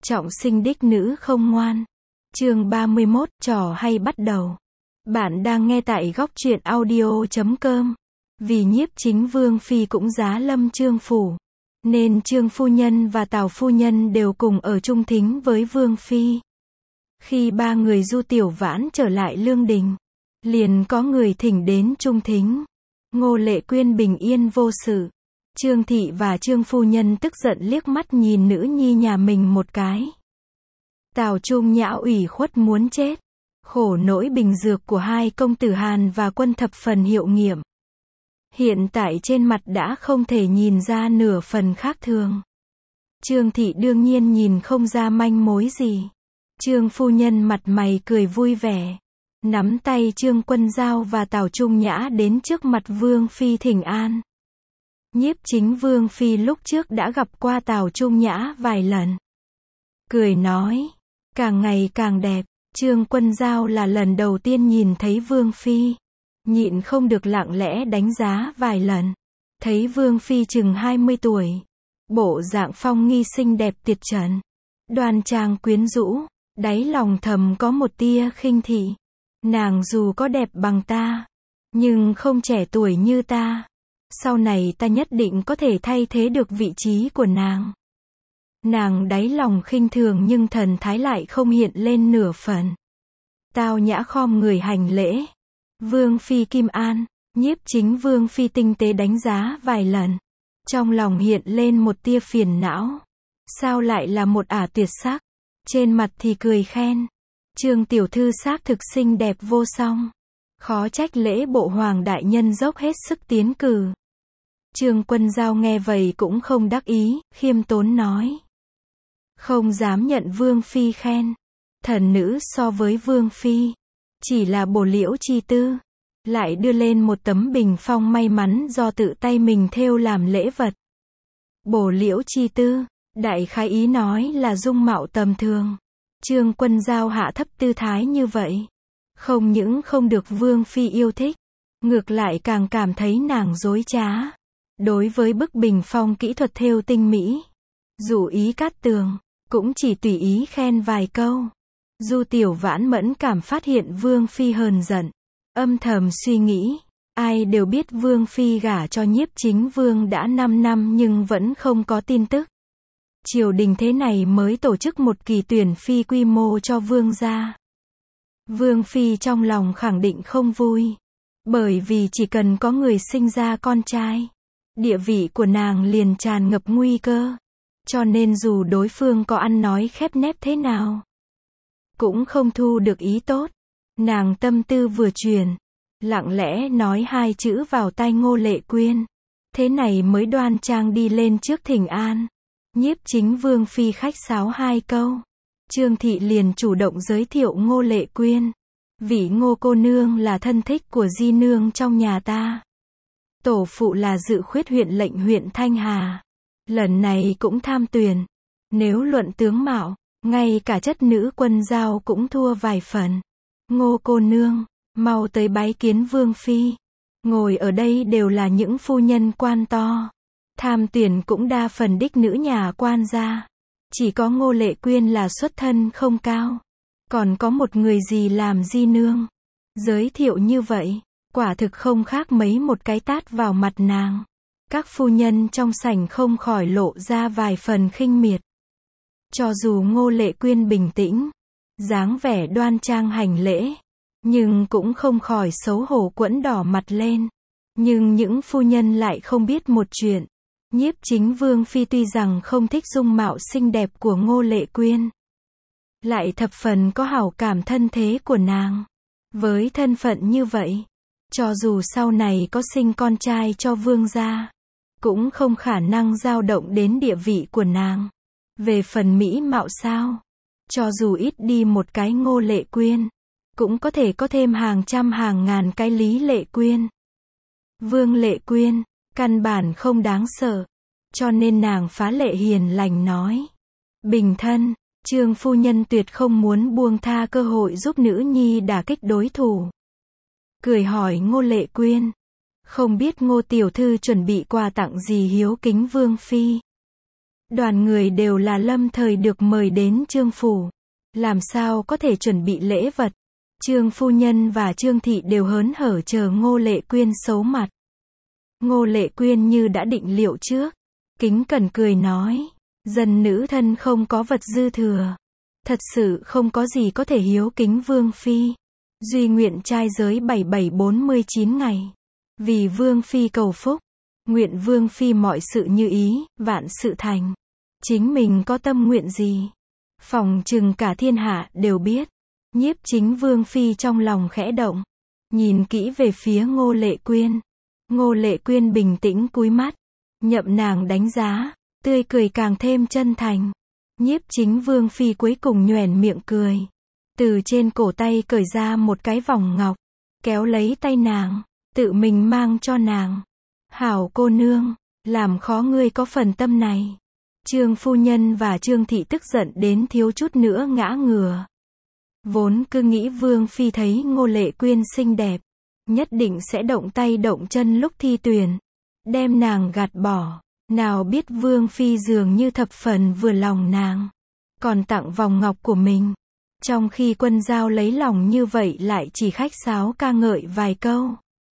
Trọng sinh đích nữ không ngoan. Chương 31, trò hay bắt đầu. Bạn đang nghe tại góc truyện audio.com. Vì nhiếp chính vương phi cũng giá lâm Trương phủ, nên Trương phu nhân và Tào phu nhân đều cùng ở chung thính với vương phi. Khi ba người Du Tiểu Vãn trở lại lương đình, liền có người thỉnh đến chung thính. Ngô Lệ Quyên bình yên vô sự. Trương thị và Trương phu nhân tức giận liếc mắt nhìn nữ nhi nhà mình một cái. Tào Trung Nhã ủy khuất muốn chết. Khổ nỗi bình dược của hai công tử Hàn và Quân thập phần hiệu nghiệm. Hiện tại trên mặt đã không thể nhìn ra nửa phần khác thường. Trương thị đương nhiên nhìn không ra manh mối gì. Trương phu nhân mặt mày cười vui vẻ, nắm tay Trương Quân Giao và Tào Trung Nhã đến trước mặt vương phi thỉnh an. Nhiếp chính vương phi lúc trước đã gặp qua Tào Trung Nhã vài lần. Cười nói, càng ngày càng đẹp. Trương Quân Giao là lần đầu tiên nhìn thấy vương phi, nhịn không được lặng lẽ đánh giá vài lần. Thấy vương phi chừng 20 tuổi, bộ dạng phong nghi xinh đẹp tuyệt trần, đoan trang quyến rũ, đáy lòng thầm có một tia khinh thị. Nàng dù có đẹp bằng ta, nhưng không trẻ tuổi như ta. Sau này ta nhất định có thể thay thế được vị trí của nàng. Nàng đáy lòng khinh thường nhưng thần thái lại không hiện lên nửa phần. Tao nhã khom người hành lễ. Vương phi Kim An. Nhiếp chính vương phi tinh tế đánh giá vài lần, trong lòng hiện lên một tia phiền não. Sao lại là một ả tuyệt sắc? Trên mặt thì cười khen. Trương tiểu thư xác thực xinh đẹp vô song. Khó trách lễ bộ hoàng đại nhân dốc hết sức tiến cử. Trương Quân Giao nghe vậy cũng không đắc ý, khiêm tốn nói. Không dám nhận vương phi khen. Thần nữ so với vương phi, chỉ là bổ liễu chi tư. Lại đưa lên một tấm bình phong may mắn do tự tay mình thêu làm lễ vật. Bổ liễu chi tư, đại khái ý nói là dung mạo tầm thường. Trương Quân Giao hạ thấp tư thái như vậy, không những không được vương phi yêu thích, ngược lại càng cảm thấy nàng dối trá. Đối với bức bình phong kỹ thuật thêu tinh mỹ, dụ ý cát tường, cũng chỉ tùy ý khen vài câu. Du Tiểu Vãn mẫn cảm phát hiện vương phi hờn giận, âm thầm suy nghĩ, ai đều biết vương phi gả cho nhiếp chính vương đã 5 năm nhưng vẫn không có tin tức. Triều đình thế này mới tổ chức một kỳ tuyển phi quy mô cho vương gia. Vương phi trong lòng khẳng định không vui, bởi vì chỉ cần có người sinh ra con trai, địa vị của nàng liền tràn ngập nguy cơ. Cho nên dù đối phương có ăn nói khép nép thế nào, cũng không thu được ý tốt. Nàng tâm tư vừa chuyển, lặng lẽ nói hai chữ vào tai Ngô Lệ Quyên. Thế này mới đoan trang đi lên trước thỉnh an. Nhiếp chính vương phi khách sáo hai câu, Trương thị liền chủ động giới thiệu Ngô Lệ Quyên. Vị Ngô cô nương là thân thích của di nương trong nhà ta. Tổ phụ là dự khuyết huyện lệnh huyện Thanh Hà. Lần này cũng tham tuyển. Nếu luận tướng mạo, ngay cả chất nữ Quân Giao cũng thua vài phần. Ngô cô nương, mau tới bái kiến vương phi. Ngồi ở đây đều là những phu nhân quan to. Tham tuyển cũng đa phần đích nữ nhà quan gia. Chỉ có Ngô Lệ Quyên là xuất thân không cao. Còn có một người gì làm di nương. Giới thiệu như vậy, quả thực không khác mấy một cái tát vào mặt nàng. Các phu nhân trong sảnh không khỏi lộ ra vài phần khinh miệt. Cho dù Ngô Lệ Quyên bình tĩnh, dáng vẻ đoan trang hành lễ, nhưng cũng không khỏi xấu hổ quẫn đỏ mặt lên. Nhưng những phu nhân lại không biết một chuyện. Nhiếp chính vương phi tuy rằng không thích dung mạo xinh đẹp của Ngô Lệ Quyên, lại thập phần có hảo cảm thân thế của nàng. Với thân phận như vậy, cho dù sau này có sinh con trai cho vương gia, cũng không khả năng dao động đến địa vị của nàng. Về phần mỹ mạo sao, cho dù ít đi một cái Ngô Lệ Quyên, cũng có thể có thêm hàng trăm hàng ngàn cái Lý Lệ Quyên. Vương Lệ Quyên, căn bản không đáng sợ, cho nên nàng phá lệ hiền lành nói. Bình thân, Trương phu nhân tuyệt không muốn buông tha cơ hội giúp nữ nhi đả kích đối thủ. Cười hỏi Ngô Lệ Quyên, không biết Ngô tiểu thư chuẩn bị quà tặng gì hiếu kính vương phi. Đoàn người đều là lâm thời được mời đến Trương phủ. Làm sao có thể chuẩn bị lễ vật. Trương phu nhân và Trương thị đều hớn hở chờ Ngô Lệ Quyên xấu mặt. Ngô Lệ Quyên như đã định liệu trước. Kính cẩn cười nói. Dân nữ thân không có vật dư thừa. Thật sự không có gì có thể hiếu kính Vương Phi. Duy nguyện trai giới 7749 ngày. Vì Vương Phi cầu phúc. Nguyện Vương Phi mọi sự như ý, vạn sự thành. Chính mình có tâm nguyện gì? Phòng chừng cả thiên hạ đều biết. Nhiếp Chính Vương Phi trong lòng khẽ động. Nhìn kỹ về phía Ngô Lệ Quyên. Ngô Lệ Quyên bình tĩnh cúi mắt. Nhậm nàng đánh giá. Tươi cười càng thêm chân thành. Nhiếp Chính Vương Phi cuối cùng nhoẻn miệng cười. Từ trên cổ tay cởi ra một cái vòng ngọc. Kéo lấy tay nàng. Tự mình mang cho nàng. Hảo cô nương. Làm khó ngươi có phần tâm này. Trương phu nhân và Trương thị tức giận đến thiếu chút nữa ngã ngửa. Vốn cứ nghĩ Vương Phi thấy Ngô Lệ Quyên xinh đẹp. Nhất định sẽ động tay động chân lúc thi tuyển. Đem nàng gạt bỏ. Nào biết Vương Phi dường như thập phần vừa lòng nàng. Còn tặng vòng ngọc của mình. Trong khi Quân Giao lấy lòng như vậy lại chỉ khách sáo ca ngợi vài câu.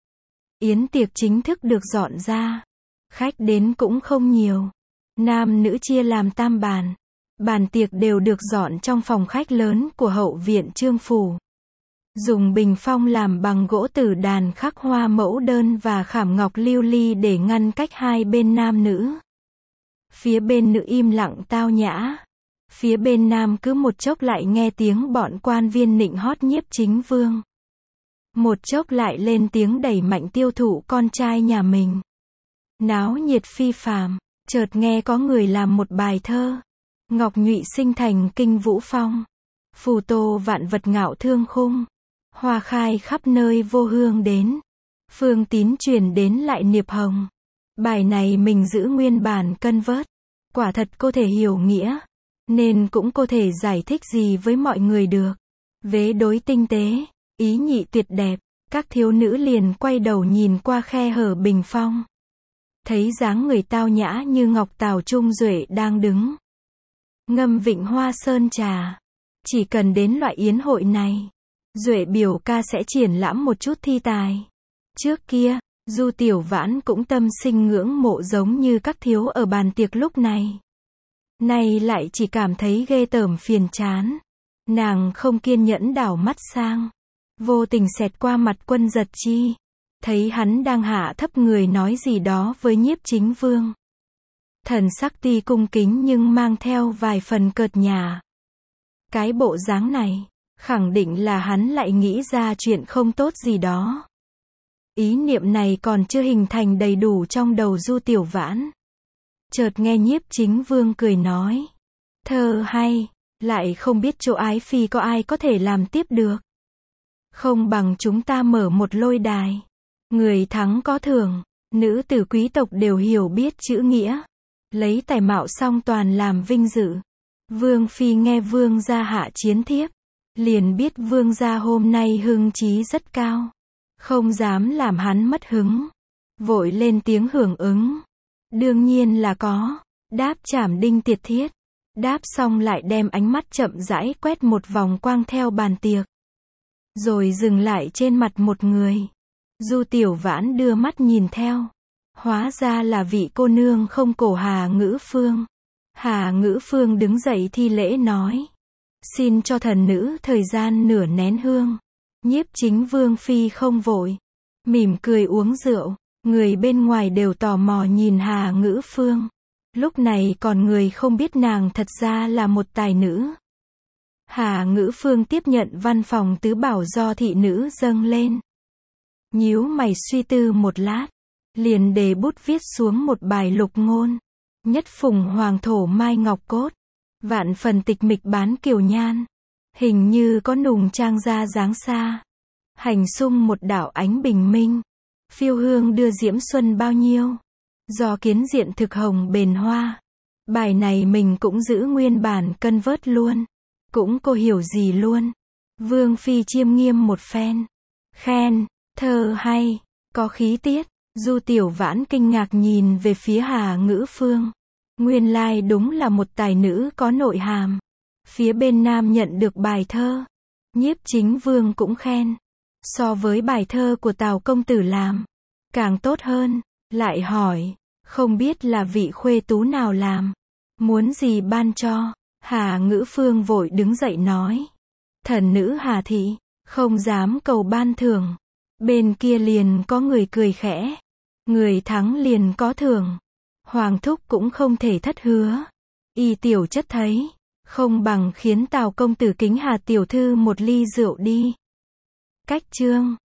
Yến tiệc chính thức được dọn ra. Khách đến cũng không nhiều. Nam nữ chia làm tam bàn. Bàn tiệc đều được dọn trong phòng khách lớn của hậu viện Trương phủ. Dùng bình phong làm bằng gỗ tử đàn khắc hoa mẫu đơn và khảm ngọc lưu ly để ngăn cách hai bên nam nữ. Phía bên nữ im lặng tao nhã. Phía bên nam cứ một chốc lại nghe tiếng bọn quan viên nịnh hót Nhiếp Chính Vương. Một chốc lại lên tiếng đẩy mạnh tiêu thụ con trai nhà mình. Náo nhiệt phi phàm. Chợt nghe có người làm một bài thơ. Ngọc nhụy sinh thành kinh vũ phong. Phù tô vạn vật ngạo thương khung. Hoa khai khắp nơi vô hương đến. Phương tín truyền đến lại niệp hồng. Bài này mình giữ nguyên bản cân vớt. Quả thật cô thể hiểu nghĩa. Nên cũng cô thể giải thích gì với mọi người được. Vế đối tinh tế. Ý nhị tuyệt đẹp. Các thiếu nữ liền quay đầu nhìn qua khe hở bình phong. Thấy dáng người tao nhã như ngọc Tào Trung Duệ đang đứng. Ngâm vịnh hoa sơn trà. Chỉ cần đến loại yến hội này. Duệ biểu ca sẽ triển lãm một chút thi tài. Trước kia, Du Tiểu Vãn cũng tâm sinh ngưỡng mộ giống như các thiếu ở bàn tiệc lúc này. Nay lại chỉ cảm thấy ghê tởm phiền chán. Nàng không kiên nhẫn đảo mắt sang. Vô tình xẹt qua mặt Quân Giật Chi. Thấy hắn đang hạ thấp người nói gì đó với Nhiếp Chính Vương. Thần sắc tuy cung kính nhưng mang theo vài phần cợt nhả. Cái bộ dáng này, khẳng định là hắn lại nghĩ ra chuyện không tốt gì đó. Ý niệm này còn chưa hình thành đầy đủ trong đầu Du Tiểu Vãn. Chợt nghe Nhiếp Chính Vương cười nói. Thơ hay, lại không biết chỗ ái phi có ai có thể làm tiếp được. Không bằng chúng ta mở một lôi đài. Người thắng có thưởng, nữ tử quý tộc đều hiểu biết chữ nghĩa. Lấy tài mạo song toàn làm vinh dự. Vương Phi nghe Vương gia hạ chiến thiếp. Liền biết Vương gia hôm nay hưng trí rất cao. Không dám làm hắn mất hứng. Vội lên tiếng hưởng ứng. Đương nhiên là có. Đáp chảm đinh tiệt thiết. Đáp xong lại đem ánh mắt chậm rãi quét một vòng quang theo bàn tiệc. Rồi dừng lại trên mặt một người. Du Tiểu Vãn đưa mắt nhìn theo. Hóa ra là vị cô nương không cổ Hà Ngữ Phương. Hà Ngữ Phương đứng dậy thi lễ nói. Xin cho thần nữ thời gian nửa nén hương. Nhiếp Chính Vương Phi không vội. Mỉm cười uống rượu. Người bên ngoài đều tò mò nhìn Hà Ngữ Phương. Lúc này còn người không biết nàng thật ra là một tài nữ. Hà Ngữ Phương tiếp nhận văn phòng tứ bảo do thị nữ dâng lên. Nhíu mày suy tư một lát. Liền đề bút viết xuống một bài lục ngôn. Nhất phùng hoàng thổ mai ngọc cốt. Vạn phần tịch mịch bán kiều nhan. Hình như có nùng trang ra dáng xa. Hành xung một đảo ánh bình minh. Phiêu hương đưa diễm xuân bao nhiêu. Do kiến diện thực hồng bền hoa. Bài này mình cũng giữ nguyên bản cân vớt luôn. Cũng cô hiểu gì luôn. Vương Phi chiêm nghiêm một phen. Khen, thơ hay, có khí tiết. Du Tiểu Vãn kinh ngạc nhìn về phía Hà Ngữ Phương. Nguyên lai đúng là một tài nữ có nội hàm. Phía bên nam nhận được bài thơ. Nhiếp Chính Vương cũng khen. So với bài thơ của Tào công tử làm, càng tốt hơn. Lại hỏi, không biết là vị khuê tú nào làm, muốn gì ban cho. Hà Ngữ Phương vội đứng dậy nói. Thần nữ Hà thị, không dám cầu ban thưởng. Bên kia liền có người cười khẽ. Người thắng liền có thưởng. Hoàng thúc cũng không thể thất hứa. Y tiểu chất thấy, không bằng khiến Tào công tử kính Hà tiểu thư một ly rượu đi. Cách chương